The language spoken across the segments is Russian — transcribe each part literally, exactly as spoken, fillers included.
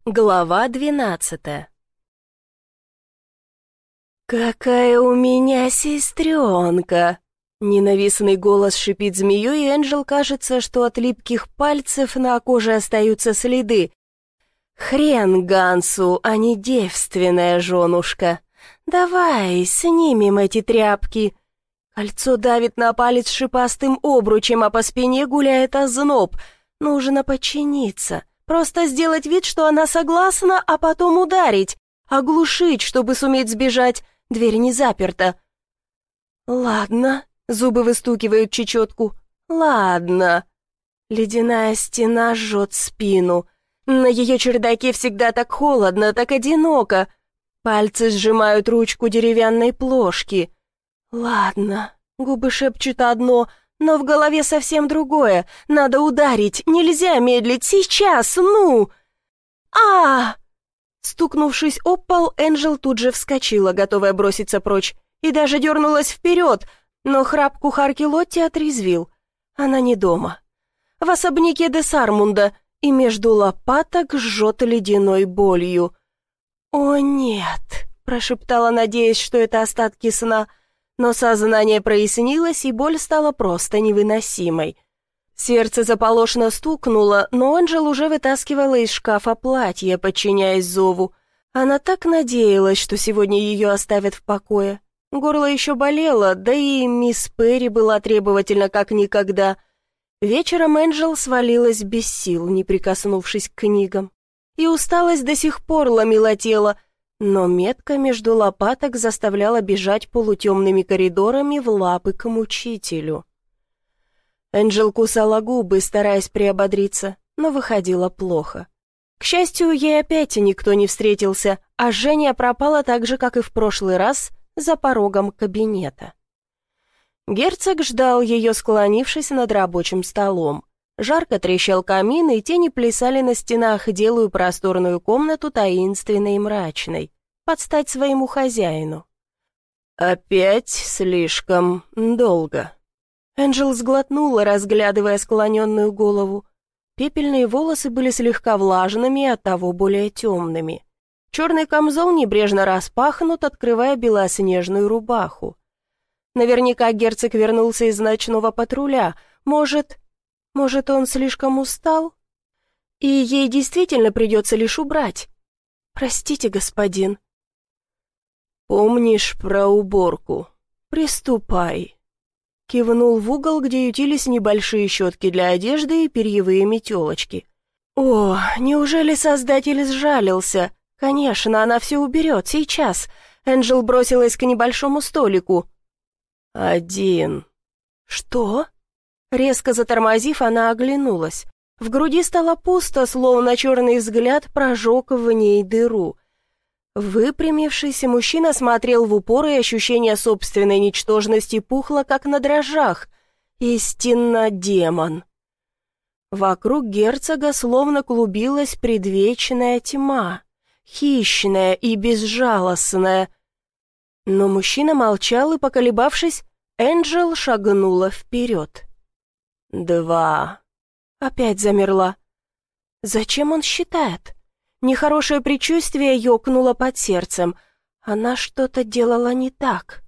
Глава двенадцатая. «Какая у меня сестренка!» Ненавистный голос шипит змеей, и Энджел кажется, что от липких пальцев на коже остаются следы. «Хрен Гансу, а не девственная женушка! Давай, снимем эти тряпки!» Кольцо давит на палец шипастым обручем, а по спине гуляет озноб. Нужно подчиниться. Просто сделать вид, что она согласна, а потом ударить. Оглушить, чтобы суметь сбежать. Дверь не заперта. «Ладно», — зубы выстукивают чечетку. «Ладно». Ледяная стена жжет спину. На ее чердаке всегда так холодно, так одиноко. Пальцы сжимают ручку деревянной плошки. «Ладно», — губы шепчут одно, но в голове совсем другое. Надо ударить, нельзя медлить, сейчас, ну! а Стукнувшись об пол, Энджел тут же вскочила, готовая броситься прочь, и даже дернулась вперед, но храп кухарки Лотти отрезвил. Она не дома. В особняке де Сармунда, и между лопаток жжет ледяной болью. «О, нет!» — прошептала, надеясь, что это остатки сна, но сознание прояснилось, и боль стала просто невыносимой. Сердце заполошно стукнуло, но Энджел уже вытаскивала из шкафа платье, подчиняясь зову. Она так надеялась, что сегодня ее оставят в покое. Горло еще болело, да и мисс Перри была требовательна как никогда. Вечером Энджел свалилась без сил, не прикоснувшись к книгам. И усталость до сих пор ломила тело, но метка между лопаток заставляла бежать полутемными коридорами в лапы к мучителю. Энджел кусала губы, стараясь приободриться, но выходило плохо. К счастью, ей опять никто не встретился, а Женя пропала так же, как и в прошлый раз, за порогом кабинета. Герцог ждал ее, склонившись над рабочим столом. Жарко трещал камин, и тени плясали на стенах, делая просторную комнату таинственной и мрачной, под стать своему хозяину. «Опять слишком долго». Энджел сглотнула, разглядывая склоненную голову. Пепельные волосы были слегка влажными и оттого более темными. Черный камзол небрежно распахнут, открывая белоснежную рубаху. Наверняка герцог вернулся из ночного патруля. Может... Может, он слишком устал? И ей действительно придется лишь убрать. «Простите, господин». «Помнишь про уборку? Приступай». Кивнул в угол, где ютились небольшие щетки для одежды и перьевые метелочки. «О, неужели Создатель сжалился? Конечно, она все уберет, сейчас». Энджел бросилась к небольшому столику. «Один». «Что?» Резко затормозив, она оглянулась. В груди стало пусто, словно черный взгляд прожег в ней дыру. Выпрямившийся мужчина смотрел в упор, и ощущение собственной ничтожности пухло, как на дрожжах. Истинно демон. Вокруг герцога словно клубилась предвечная тьма, хищная и безжалостная. Но мужчина молчал, и, поколебавшись, Энджел шагнула вперед. «Два». Опять замерла. Зачем он считает? Нехорошее предчувствие ёкнуло под сердцем. Она что-то делала не так.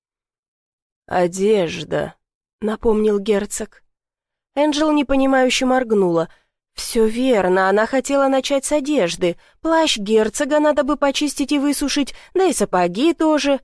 «Одежда», — напомнил герцог. Энджел непонимающе моргнула. «Все верно, она хотела начать с одежды. Плащ герцога надо бы почистить и высушить, да и сапоги тоже».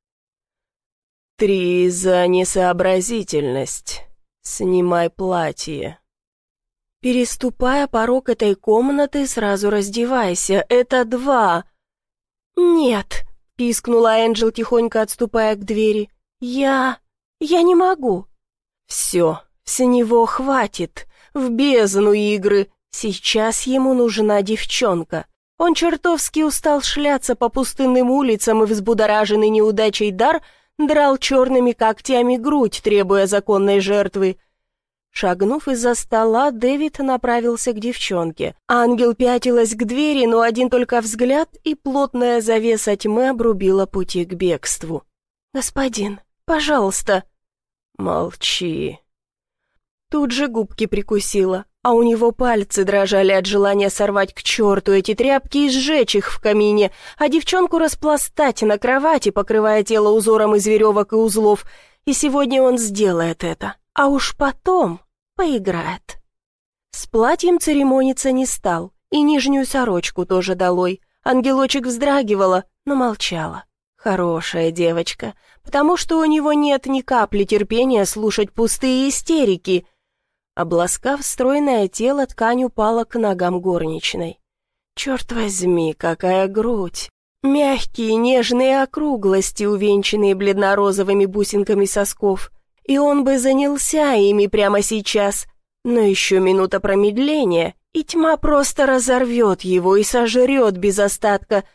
«Три за несообразительность. Снимай платье». Переступая порог этой комнаты, сразу раздевайся. Это два. «Нет», — пискнула Энджел, тихонько отступая к двери. «Я... я не могу». «Все, с него хватит. В бездну игры. Сейчас ему нужна девчонка. Он чертовски устал шляться по пустынным улицам, и взбудораженный неудачей дар драл черными когтями грудь, требуя законной жертвы. Шагнув из-за стола, Дэвид направился к девчонке. Ангел пятилась к двери, но один только взгляд, и плотная завеса тьмы обрубила пути к бегству. «Господин, пожалуйста». «Молчи». Тут же губки прикусила. а у него пальцы дрожали от желания сорвать к черту эти тряпки и сжечь их в камине, а девчонку распластать на кровати, покрывая тело узором из веревок и узлов. И сегодня он сделает это, а уж потом поиграет. С платьем церемониться не стал, и нижнюю сорочку тоже долой. Ангелочек вздрагивала, но молчала. Хорошая девочка, потому что у него нет ни капли терпения слушать пустые истерики. Обласкав стройное тело, ткань упала к ногам горничной. Черт возьми, какая грудь! Мягкие, нежные округлости, увенчанные бледно-розовыми бусинками сосков. И он бы занялся ими прямо сейчас, но еще минута промедления, и тьма просто разорвет его и сожрет без остатка.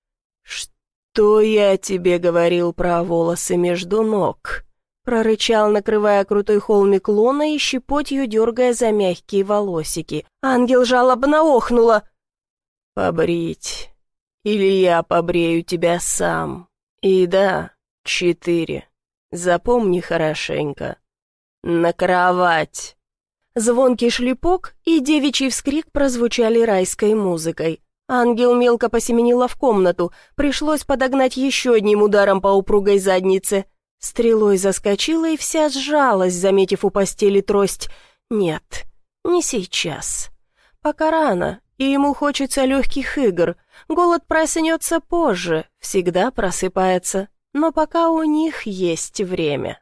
«Что я тебе говорил про волосы между ног?» Прорычал, накрывая крутой холмик лона и щепотью дергая за мягкие волосики. Ангел жалобно охнула. «Побрить. Или я побрею тебя сам. И да, четыре. Запомни хорошенько. На кровать». Звонкий шлепок и девичий вскрик прозвучали райской музыкой. Ангел мелко посеменила в комнату. Пришлось подогнать еще одним ударом по упругой заднице. Стрелой заскочила и вся сжалась, заметив у постели трость. Нет, не сейчас. Пока рано, и ему хочется легких игр. Голод проснется позже, всегда просыпается, но пока у них есть время.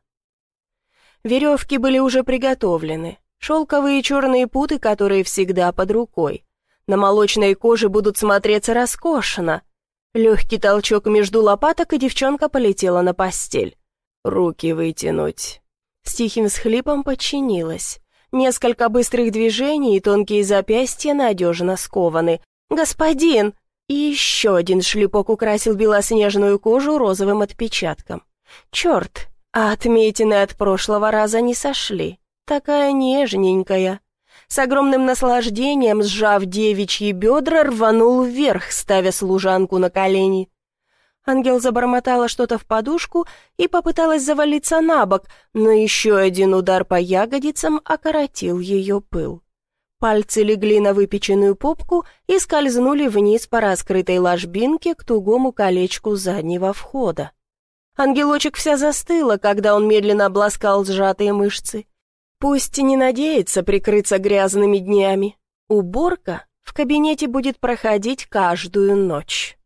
Веревки были уже приготовлены. Шелковые черные путы, которые всегда под рукой. На молочной коже будут смотреться роскошно. Легкий толчок между лопаток, и девчонка полетела на постель. «Руки вытянуть». С тихим всхлипом подчинилась. Несколько быстрых движений, и тонкие запястья надежно скованы. «Господин!» И еще один шлепок украсил белоснежную кожу розовым отпечатком. «Черт, а отметины от прошлого раза не сошли. Такая нежненькая». С огромным наслаждением, сжав девичьи бедра, рванул вверх, ставя служанку на колени. Ангел забормотала что-то в подушку и попыталась завалиться на бок, но еще один удар по ягодицам окоротил ее пыл. Пальцы легли на выпеченную попку и скользнули вниз по раскрытой ложбинке к тугому колечку заднего входа. Ангелочек вся застыла, когда он медленно обласкал сжатые мышцы. Пусть не надеется прикрыться грязными днями. Уборка в кабинете будет проходить каждую ночь.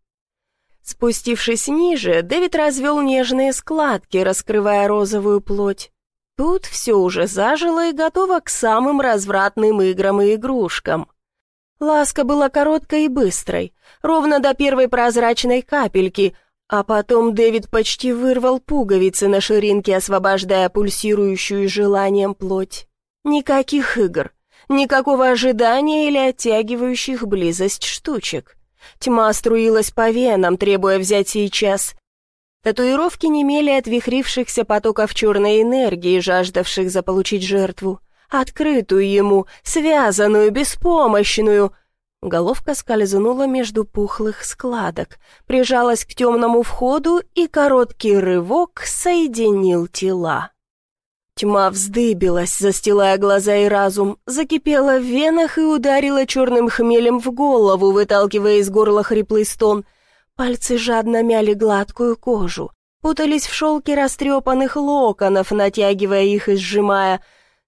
Спустившись ниже, Дэвид развел нежные складки, раскрывая розовую плоть. Тут все уже зажило и готово к самым развратным играм и игрушкам. Ласка была короткой и быстрой, ровно до первой прозрачной капельки, а потом Дэвид почти вырвал пуговицы на ширинке, освобождая пульсирующую желанием плоть. Никаких игр, никакого ожидания или оттягивающих близость штучек. Тьма струилась по венам, требуя взять сейчас. Татуировки немели от вихрившихся потоков черной энергии, жаждавших заполучить жертву. Открытую ему, связанную, беспомощную. Головка скользнула между пухлых складок, прижалась к темному входу, и короткий рывок соединил тела. Тьма вздыбилась, застилая глаза и разум, закипела в венах и ударила черным хмелем в голову, выталкивая из горла хриплый стон. Пальцы жадно мяли гладкую кожу, путались в шелке растрепанных локонов, натягивая их и сжимая.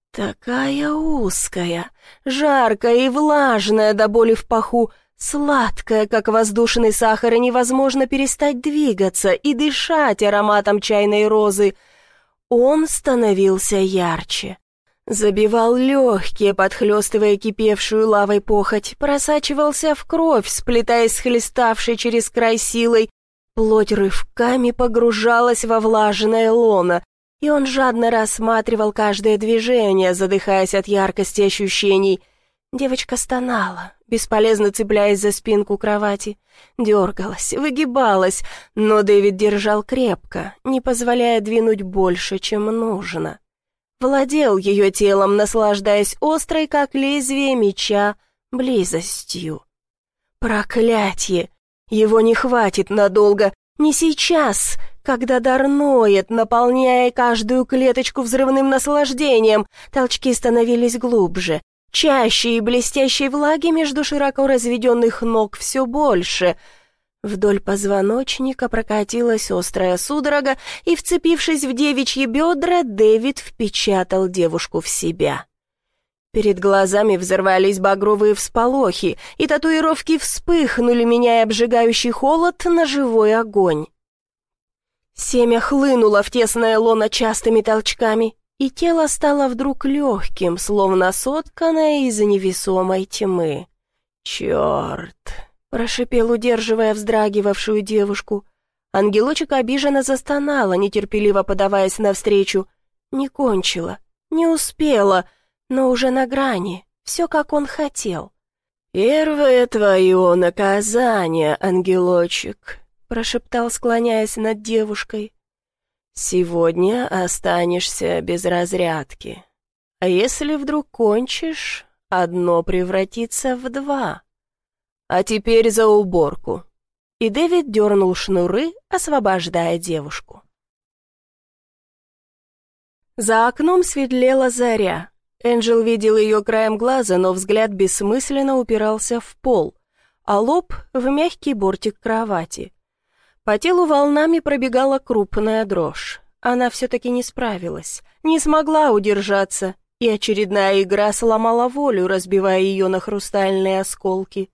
Такая узкая, жаркая и влажная до боли в паху, сладкая, как воздушный сахар, и невозможно перестать двигаться и дышать ароматом чайной розы. Он становился ярче. Забивал легкие, подхлестывая кипевшую лавой похоть, просачивался в кровь, сплетаясь с хлеставшей через край силой. Плоть рывками погружалась во влажное лоно, и он жадно рассматривал каждое движение, задыхаясь от яркости ощущений. Девочка стонала, бесполезно цепляясь за спинку кровати, дергалась, выгибалась, но Дэвид держал крепко, не позволяя двинуть больше, чем нужно. Владел ее телом, наслаждаясь острой, как лезвие меча, близостью. Проклятье! Его не хватит надолго, не сейчас, когда дар ноет, наполняя каждую клеточку взрывным наслаждением. Толчки становились глубже. чаще и блестящей влаги между широко разведенных ног все больше. Вдоль позвоночника прокатилась острая судорога, и, вцепившись в девичьи бедра, Дэвид впечатал девушку в себя. Перед глазами взорвались багровые всполохи, и татуировки вспыхнули, меняя обжигающий холод на живой огонь. Семя хлынуло в тесное лоно частыми толчками, и тело стало вдруг легким, словно сотканное из невесомой тьмы. «Черт!» — прошипел, удерживая вздрагивавшую девушку. Ангелочек обиженно застонала, нетерпеливо подаваясь навстречу. Не кончила, не успела, но уже на грани, все как он хотел. «Первое твое наказание, ангелочек», — прошептал, склоняясь над девушкой. «Сегодня останешься без разрядки. А если вдруг кончишь, одно превратится в два. А теперь за уборку». И Дэвид дернул шнуры, освобождая девушку. За окном светлела заря. Энджел видел ее краем глаза, но взгляд бессмысленно упирался в пол, а лоб — в мягкий бортик кровати. По телу волнами пробегала крупная дрожь. Она все-таки не справилась, не смогла удержаться, и очередная игра сломала волю, разбивая ее на хрустальные осколки.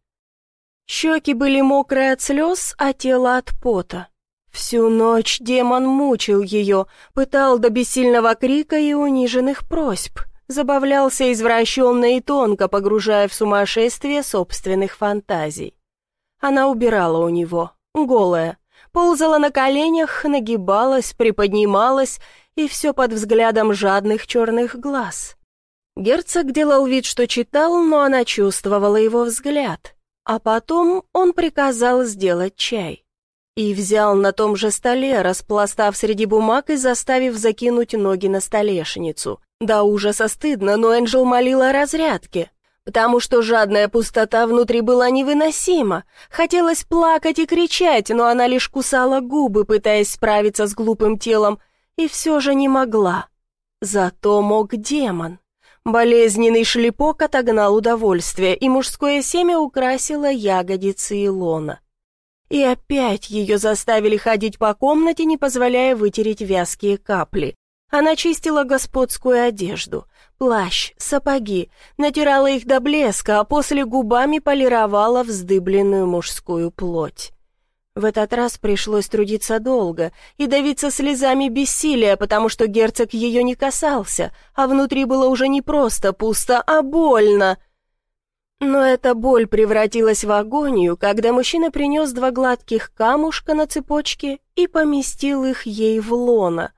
Щеки были мокрые от слез, а тело от пота. Всю ночь демон мучил ее, пытал до бессильного крика и униженных просьб, забавлялся извращенно и тонко, погружая в сумасшествие собственных фантазий. Она убирала у него, голая, ползала на коленях, нагибалась, приподнималась, и все под взглядом жадных черных глаз. Герцог делал вид, что читал, но она чувствовала его взгляд. А потом он приказал сделать чай. И взял на том же столе, распластав среди бумаг и заставив закинуть ноги на столешницу. До ужаса стыдно, но Энджел молила о разрядке, потому что жадная пустота внутри была невыносима. Хотелось плакать и кричать, но она лишь кусала губы, пытаясь справиться с глупым телом, и все же не могла. Зато мог демон. Болезненный шлепок отогнал удовольствие, и мужское семя украсило ягодицы и лона. И опять ее заставили ходить по комнате, не позволяя вытереть вязкие капли. Она чистила господскую одежду, плащ, сапоги, натирала их до блеска, а после губами полировала вздыбленную мужскую плоть. В этот раз пришлось трудиться долго и давиться слезами бессилия, потому что герцог ее не касался, а внутри было уже не просто пусто, а больно. Но эта боль превратилась в агонию, когда мужчина принес два гладких камушка на цепочке и поместил их ей в лоно.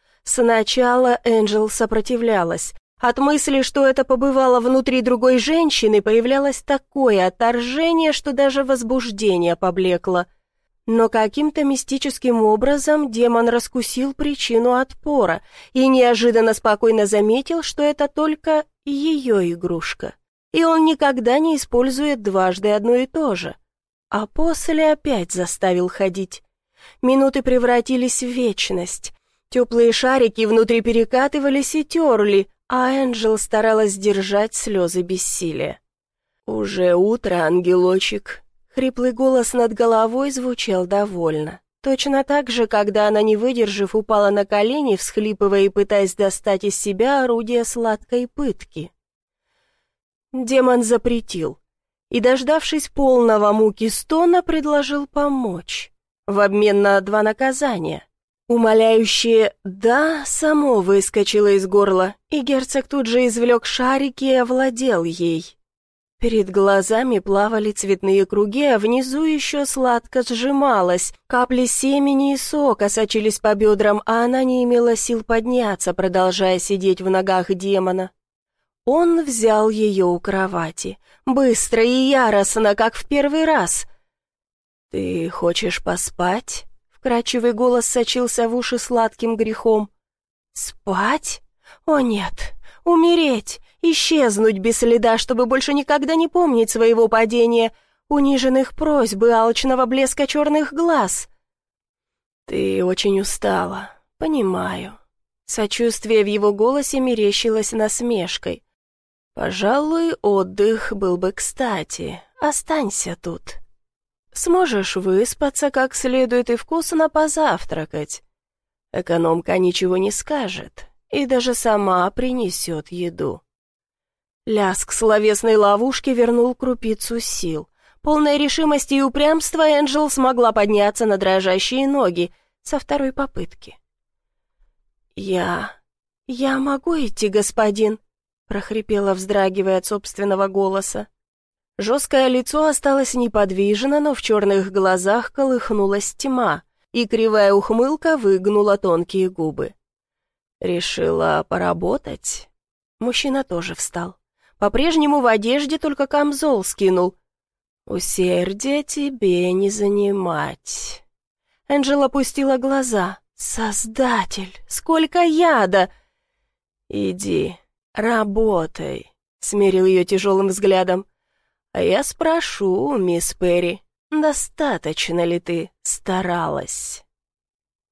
Сначала Энджел сопротивлялась. От мысли, что это побывало внутри другой женщины, появлялось такое отторжение, что даже возбуждение поблекло. Но каким-то мистическим образом демон раскусил причину отпора и неожиданно спокойно заметил, что это только ее игрушка, и он никогда не использует дважды одно и то же. А после опять заставил ходить. Минуты превратились в вечность. Теплые шарики внутри перекатывались и терли, а Энджел старалась сдержать слезы бессилия. «Уже утро, ангелочек». Хриплый голос над головой звучал довольно. Точно так же, когда она, не выдержав, упала на колени, всхлипывая и пытаясь достать из себя орудие сладкой пытки. Демон запретил и, дождавшись полного муки стона, предложил помочь в обмен на два наказания. Умоляющее «да» само выскочило из горла, и герцог тут же извлек шарики и овладел ей. Перед глазами плавали цветные круги, а внизу еще сладко сжималось. Капли семени и сока сочились по бедрам, а она не имела сил подняться, продолжая сидеть в ногах демона. Он взял ее у кровати, быстро и яростно, как в первый раз. «Ты хочешь поспать?» Вкрадчивый голос сочился в уши сладким грехом. «Спать? О нет, умереть, исчезнуть без следа, чтобы больше никогда не помнить своего падения, униженных просьб и алчного блеска черных глаз». «Ты очень устала, понимаю». Сочувствие в его голосе мерещилось насмешкой. Пожалуй, отдых был бы кстати. Останься тут. Сможешь выспаться как следует и вкусно позавтракать. Экономка ничего не скажет и даже сама принесет еду. Лязг словесной ловушки вернул крупицу сил. Полной решимости и упрямства Энджел смогла подняться на дрожащие ноги со второй попытки. «Я... я могу идти, господин?» — прохрипела, вздрагивая от собственного голоса. Жесткое лицо осталось неподвижно, но в черных глазах колыхнулась тьма, и кривая ухмылка выгнула тонкие губы. «Решила поработать?» Мужчина тоже встал. По-прежнему в одежде, только камзол скинул. «Усердие тебе не занимать». Энджел опустила глаза. «Создатель, сколько яда!» «Иди, работай», — смерил ее тяжелым взглядом. «А я спрошу, мисс Перри, достаточно ли ты старалась?»